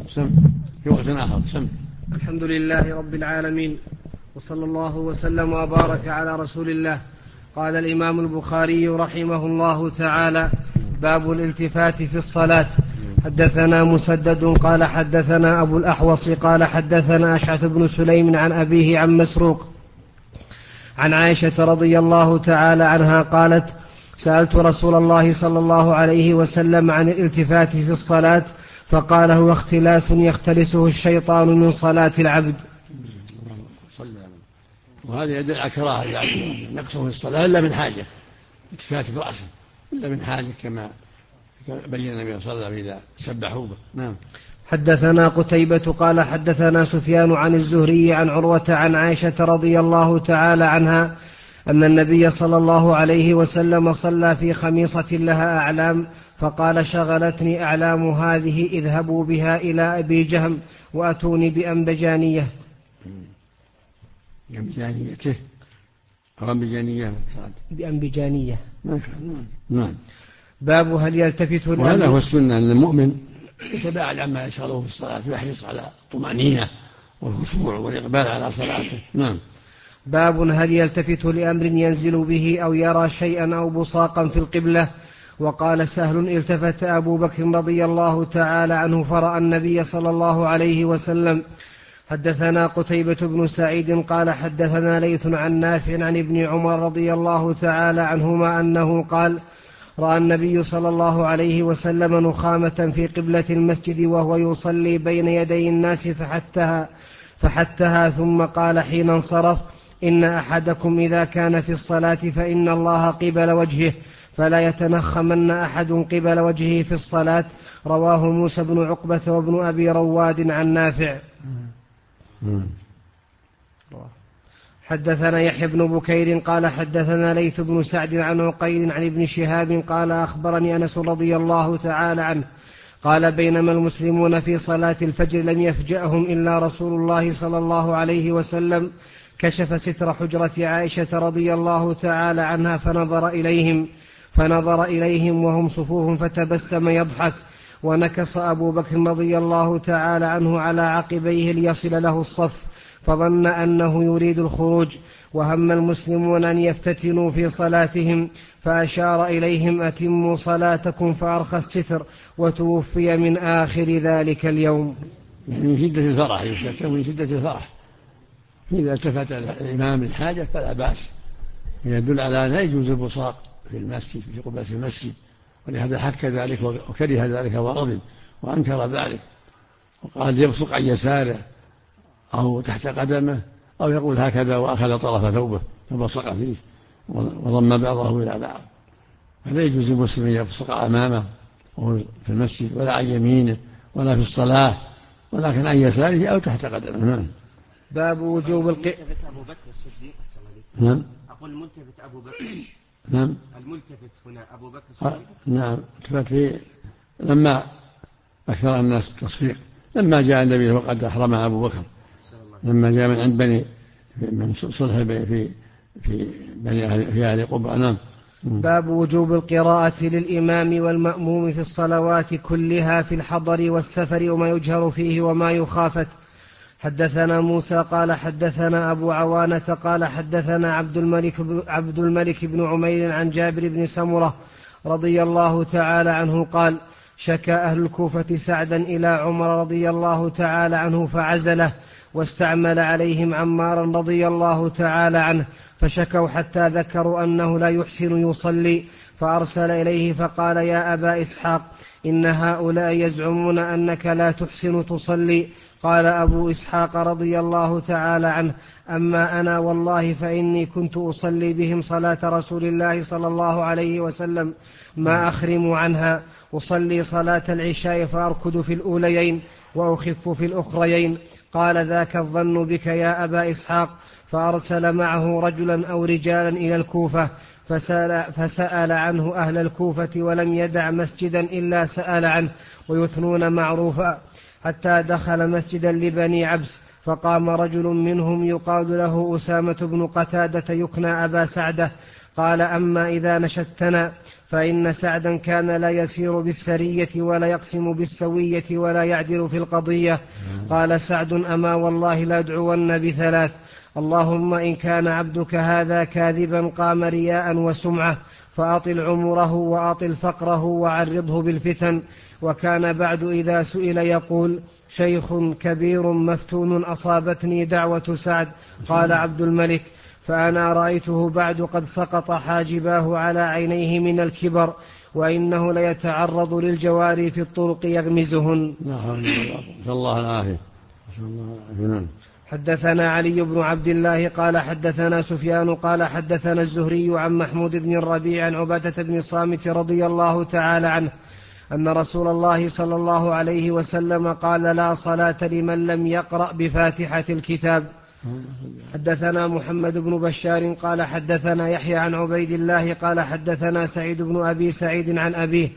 سم في وقت آخر. سم. الحمد لله رب العالمين، وصلى الله وسلم وبارك على رسول الله. قال الإمام البخاري رحمه الله تعالى: باب الالتفات في الصلاة. حدثنا مسدد قال حدثنا أبو الأحوص قال حدثنا أشعث بن سليم عن أبيه عن مسروق عن عائشة رضي الله تعالى عنها قالت: سألت رسول الله صلى الله عليه وسلم عن الالتفات في الصلاة فقال: هو اختلاس يختلسه الشيطان من صلاة العبد. وهذا يدل على كراهة يعني نقصه في الصلاة إلا من حاجة، التفات برأسه إلا من حاجة كما بين النبي صلى الله عليه وسلم إذا سبحوا به. نعم. حدثنا قتيبة قال حدثنا سفيان عن الزهري عن عروة عن عائشة رضي الله تعالى عنها أن النبي صلى الله عليه وسلم صلى في خميصة لها أعلام فقال: شغلتني أعلام هذه، اذهبوا بها إلى أبي جهم وأتوني بأنبجانية. بأنبجانيته أو أنبجانية؟ بأنبجانية. نعم. باب هل يلتفت وهذا هو السنة أن المؤمن يتباعد عما يشغله في الصلاة ويحرص على الطمأنينة والخشوع والإقبال على صلاته. نعم. باب هل يلتفت لأمر ينزل به أو يرى شيئا أو بصاقا في القبلة. وقال سهل: التفت أبو بكر رضي الله تعالى عنه فرأى النبي صلى الله عليه وسلم. حدثنا قتيبة بن سعيد قال حدثنا ليث عن نافع عن ابن عمر رضي الله تعالى عنهما أنه قال: رأى النبي صلى الله عليه وسلم نخامة في قبلة المسجد وهو يصلي بين يدي الناس فحتها ثم قال حين انصرف: إن أحدكم إذا كان في الصلاة فإن الله قبل وجهه فلا يتنخمن أحد قبل وجهه في الصلاة. رواه موسى بن عقبة وابن أبي رواد عن نافع. حدثنا يحيى بن بكير قال حدثنا ليث بن سعد عن عقيل عن ابن شهاب قال: أخبرني أنس رضي الله تعالى عنه قال: بينما المسلمون في صلاة الفجر لم يفجأهم إلا رسول الله صلى الله عليه وسلم كشف ستر حجرة عائشة رضي الله تعالى عنها فنظر إليهم وهم صفوف فتبسم يضحك، ونكص أبو بكر رضي الله تعالى عنه على عقبيه ليصل له الصف فظن أنه يريد الخروج، وهم المسلمون أن يفتتنوا في صلاتهم فأشار إليهم: أتموا صلاتكم، فأرخى الستر وتوفي من آخر ذلك اليوم. من شدة الفرح، من شدة الفرح إذا التفت الإمام الحاجة فلا بأس، يدل على أن لا يجوز البصاق في المسجد في قبلة المسجد، ولهذا حك ذلك وكره ذلك وغضب وأنكر ذلك، وقال يبصق عن يساره أو تحت قدمه أو يقول هكذا وأخذ طرف ثوبه فبصق فيه وضم بعضه إلى بعض. فلا يجوز المسلم يبصق أمامه وهو في المسجد ولا عن يمينه ولا في الصلاة، ولكن عن يساره أو تحت قدمه. نعم. باب وجوب أبو بكر الصديق. نعم. أقول الملتفت أبو بكر. نعم. الملتفت هنا أبو بكر الصديق. نعم. التفت فيه لما أكثر الناس التصفيق، لما جاء النبي وقد أحرم أبو بكر، لما جاء من عند من صلح في أهل قباء. نعم. باب وجوب القراءة للإمام والمأموم في الصلوات كلها في الحضر والسفر وما يجهر فيه وما يخافت. حدثنا موسى قال حدثنا أبو عوانة قال حدثنا عبد الملك بن عمير عن جابر بن سمرة رضي الله تعالى عنه قال: شكى أهل الكوفة سعدا إلى عمر رضي الله تعالى عنه فعزله، واستعمل عليهم عمارا رضي الله تعالى عنه، فشكوا حتى ذكروا أنه لا يحسن يصلي، فأرسل إليه فقال: يا أبا إسحاق، إن هؤلاء يزعمون أنك لا تحسن تصلي. قال أبو إسحاق رضي الله تعالى عنه: أما أنا والله فإني كنت أصلي بهم صلاة رسول الله صلى الله عليه وسلم ما أخرم عنها، أصلي صلاة العشاء فأركض في الأوليين وأخف في الأخريين. قال: ذاك الظن بك يا أبا إسحاق. فأرسل معه رجلا أو رجالا إلى الكوفة فسأل عنه أهل الكوفة، ولم يدع مسجدا إلا سأل عنه ويثنون معروفا، حتى دخل مسجدا لبني عبس، فقام رجل منهم يقال له أسامة بن قتادة يكنى أبا سعدة، قال: أما إذا نشدتنا فإن سعدا كان لا يسير بالسرية ولا يقسم بالسوية ولا يعدل في القضية. قال سعد: أما والله لأدعون بثلاث: اللهم إن كان عبدك هذا كاذبا قام رياء وسمعة فأطل عمره وأطل فقره وعرضه بالفتن. وكان بعد إذا سئل يقول: شيخ كبير مفتون أصابتني دعوة سعد. قال عبد الملك: فأنا رأيته بعد قد سقط حاجباه على عينيه من الكبر، وإنه ليتعرض للجواري في الطرق يغمزهن. نسأل الله العافية. حدثنا علي بن عبد الله قال حدثنا سفيان قال حدثنا الزهري عن محمود بن الربيع عن عبادة بن الصامت رضي الله تعالى عنه أن رسول الله صلى الله عليه وسلم قال: لا صلاة لمن لم يقرأ بفاتحة الكتاب. حدثنا محمد بن بشار قال حدثنا يحيى عن عبيد الله قال حدثنا سعيد بن أبي سعيد عن أبيه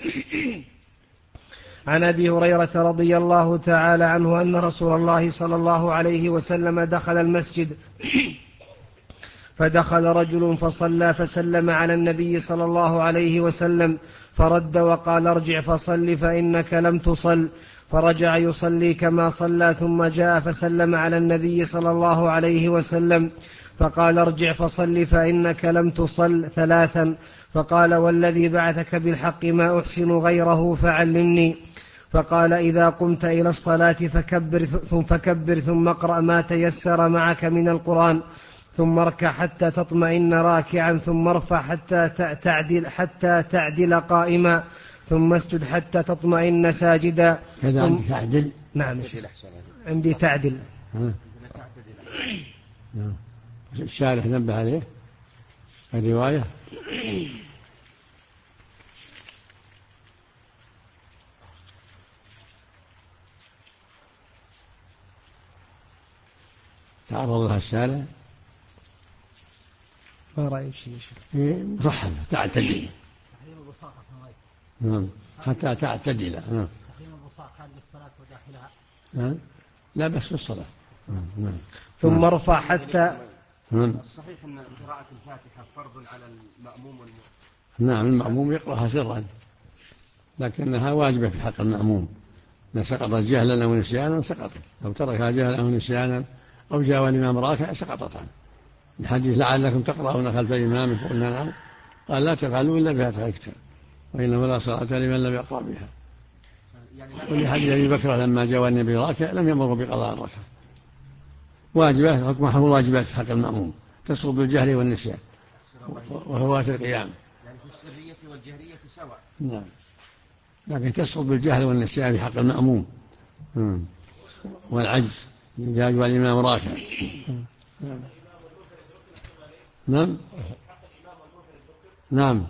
عن أبي هريرة رضي الله تعالى عنه أن رسول الله صلى الله عليه وسلم دخل المسجد فدخل رجل فصلى فسلم على النبي صلى الله عليه وسلم فرد وقال: ارجع فصل فإنك لم تصل. فرجع يصلي كما صلى ثم جاء فسلم على النبي صلى الله عليه وسلم فقال: ارجع فصل فإنك لم تصل ثلاثا. فقال: والذي بعثك بالحق ما أحسن غيره فعلمني. فقال: إذا قمت إلى الصلاة فكبر ثم اقرأ ما تيسر معك من القرآن، ثم اركع حتى تطمئن راكعا، ثم ارفع حتى تعدل قائما، ثم اسجد حتى تطمئن ساجدا. كذا عندك تعدل؟ نعم عندي تعدل. الشارح نبه عليه الرواية. تعرض لها الشارع ما رأيك شيء مرحبا تعتدل. نعم حتى تعتدل. نعم تحريم البصاق خارج الصلاة وداخلها. نعم لا بس في الصلاة. نعم. ثم ارفع حتى. الصحيح أن قراءة الفاتحة فرض على المأموم والمؤمن. نعم المأموم يقرأها سرا، لكنها واجبة في حق المأموم. إذا سقطت جهلا أو نسيانا سقطت، لو تركها جهلا أو نسيانا أو جاء الإمام راكع سقطت عنه. الحديث لعلكم تقرؤون خلف الإمام، قلنا نعم، قال: لا تفعلوا إلا بفاتحة الكتاب وإنه لا صلاة لمن لم يقرأ بها. ولحديث أبي بكر لما جاء النبي راكع لم يمر بقضاء الركعة. واجبات حكمها الواجبات في حق المأموم تسقط بالجهل والنسيان وهوات القيام. يعني في السرية والجهرية سواء. نعم لكن تسقط بالجهل والنسيان في حق المأموم والعجز إذا جاء الإمام راكع. نعم نعم.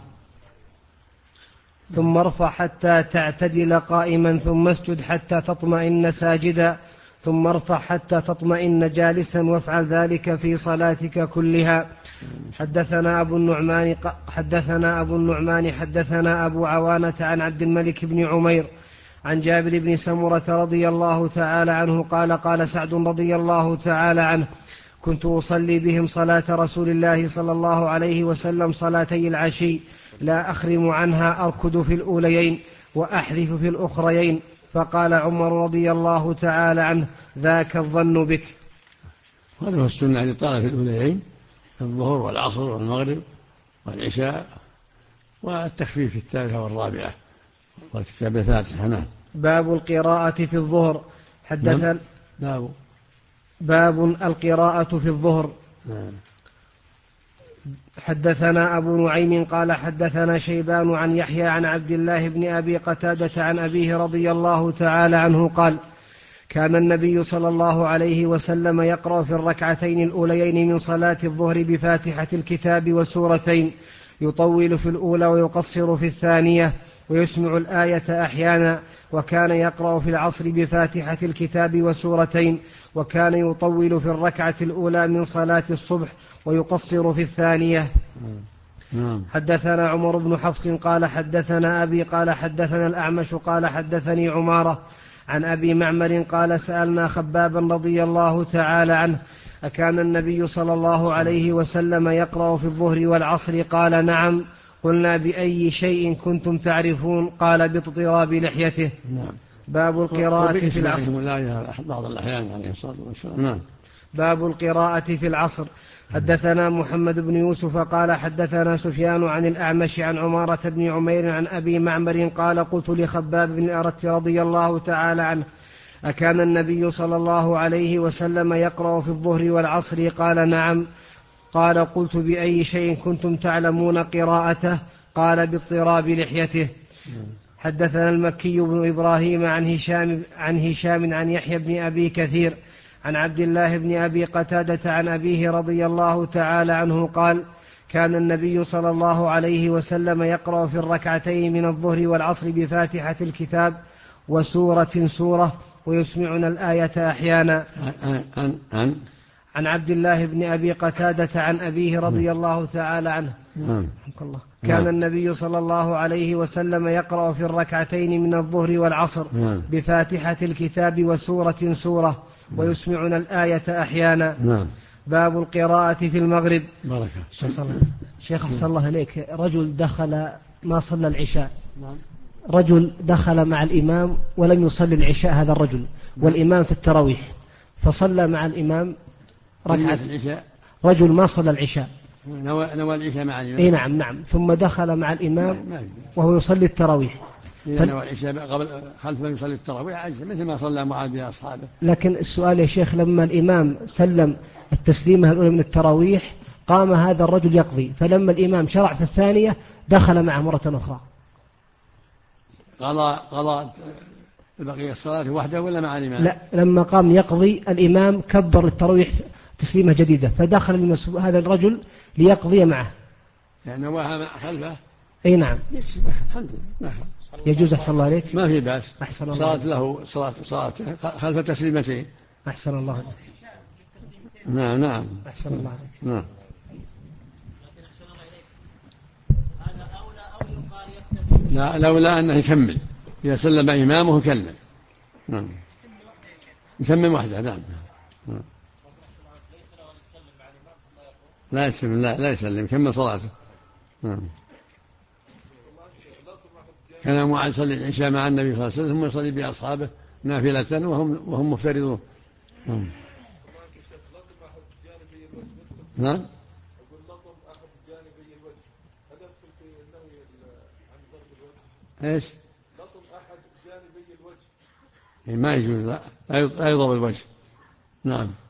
ثم ارفع حتى تعتدل قائما، ثم اسجد حتى تطمئن ساجدا، ثم ارفع حتى تطمئن جالسا، وافعل ذلك في صلاتك كلها. حدثنا أبو النعمان حدثنا أبو عوانة عن عبد الملك بن عمير عن جابر بن سمرة رضي الله تعالى عنه قال: قال سعد رضي الله تعالى عنه: كنت أصلي بهم صلاة رسول الله صلى الله عليه وسلم صلاتي العشي، لا أخرم عنها، أركض في الأوليين وأحذف في الأخريين. فقال عمر رضي الله تعالى عنه: ذاك الظن بك. هذا هو السنة التي طال في الأوليين، الظهر والعصر والمغرب والعشاء، والتخفيف في الثالثة والرابعة والكتاب الفاتحة. نعم. باب القراءة في الظهر. حدثنا باب القراءة في الظهر. حدثنا أبو نعيم قال حدثنا شيبان عن يحيى عن عبد الله بن أبي قتادة عن أبيه رضي الله تعالى عنه قال: كان النبي صلى الله عليه وسلم يقرأ في الركعتين الأوليين من صلاة الظهر بفاتحة الكتاب وسورتين، يطول في الأولى ويقصر في الثانية، ويسمع الآية أحيانا. وكان يقرأ في العصر بفاتحة الكتاب وسورتين، وكان يطول في الركعة الأولى من صلاة الصبح ويقصر في الثانية. حدثنا عمر بن حفص قال حدثنا أبي قال حدثنا الأعمش قال حدثني عمارة عن أبي معمر قال: سألنا خبابا رضي الله تعالى عنه أكان النبي صلى الله عليه وسلم يقرأ في الظهر والعصر؟ قال نعم. قلنا بأي شيء كنتم تعرفون؟ قال باضطراب لحيته. نعم. باب القراءة في العصر. بعض الأحيان عليه الصلاة والسلام. نعم. باب القراءة في العصر. حدثنا محمد بن يوسف قال حدثنا سفيان عن الأعمش عن عمارة بن عمير عن أبي معمر قال قلت لخباب بن الأرت رضي الله تعالى عنه: أكان النبي صلى الله عليه وسلم يقرأ في الظهر والعصر؟ قال نعم. قال قلت بأي شيء كنتم تعلمون قراءته؟ قال باضطراب لحيته. حدثنا المكي بن إبراهيم عن هشام عن يحيى بن أبي كثير عن عبد الله بن أبي قتادة عن أبيه رضي الله تعالى عنه قال: كان النبي صلى الله عليه وسلم يقرأ في الركعتين من الظهر والعصر بفاتحة الكتاب وسورة سورة ويسمعنا الآية أحيانا. عن عبد الله بن أبي قتادة عن أبيه رضي الله تعالى عنه. كان النبي صلى الله عليه وسلم يقرأ في الركعتين من الظهر والعصر بفاتحة الكتاب وسورة سورة ويسمعنا الآية أحيانا. باب القراءة في المغرب. شيخ أحسن الله إليك، رجل دخل ما صلى العشاء، رجل دخل مع الإمام ولم يصلي العشاء هذا الرجل، والإمام في التراويح، فصلى مع الإمام ركعة. رجل ما صلى العشاء، نوى العشاء مع الإمام. إيه نعم، ثم دخل مع الإمام وهو يصلي التراويح. إذا نوى العشاء قبل خلفه يصلي التراويح عجز، مثل ما صلى معاذ بأصحابه. لكن السؤال يا شيخ، لما الإمام سلم التسليمة الأولى من التراويح قام هذا الرجل يقضي، فلما الإمام شرع في الثانية دخل معه مرة أخرى. قضى بقي الصلاة وحده ولا مع الإمام؟ لا، لما قام يقضي الإمام كبر للتراويح تسليمة جديدة، فدخل هذا الرجل ليقضي معه. يعني نواها خلفه. أي نعم. الحمد لله. يجوز. أحسن الله عليك. ما في بأس. أحسن الله. صلاة له صلاة خلف تسليمتين. أحسن الله عليك. نعم. أحسن الله عليك. نعم. لا، لولا أنه يكمل، إذا سلم إمامه يكمل. نعم. يسمم وحده. نعم. لا يسلم يكمل صلاته. نعم. كان معاذ يصلي العشاء مع النبي صلى الله عليه وسلم ثم يصلي بأصحابه نافلة وهم مفترضون. نعم. ايش؟ لطم احد جانبي الوجه ما يجوز، لا يضرب الوجه. نعم.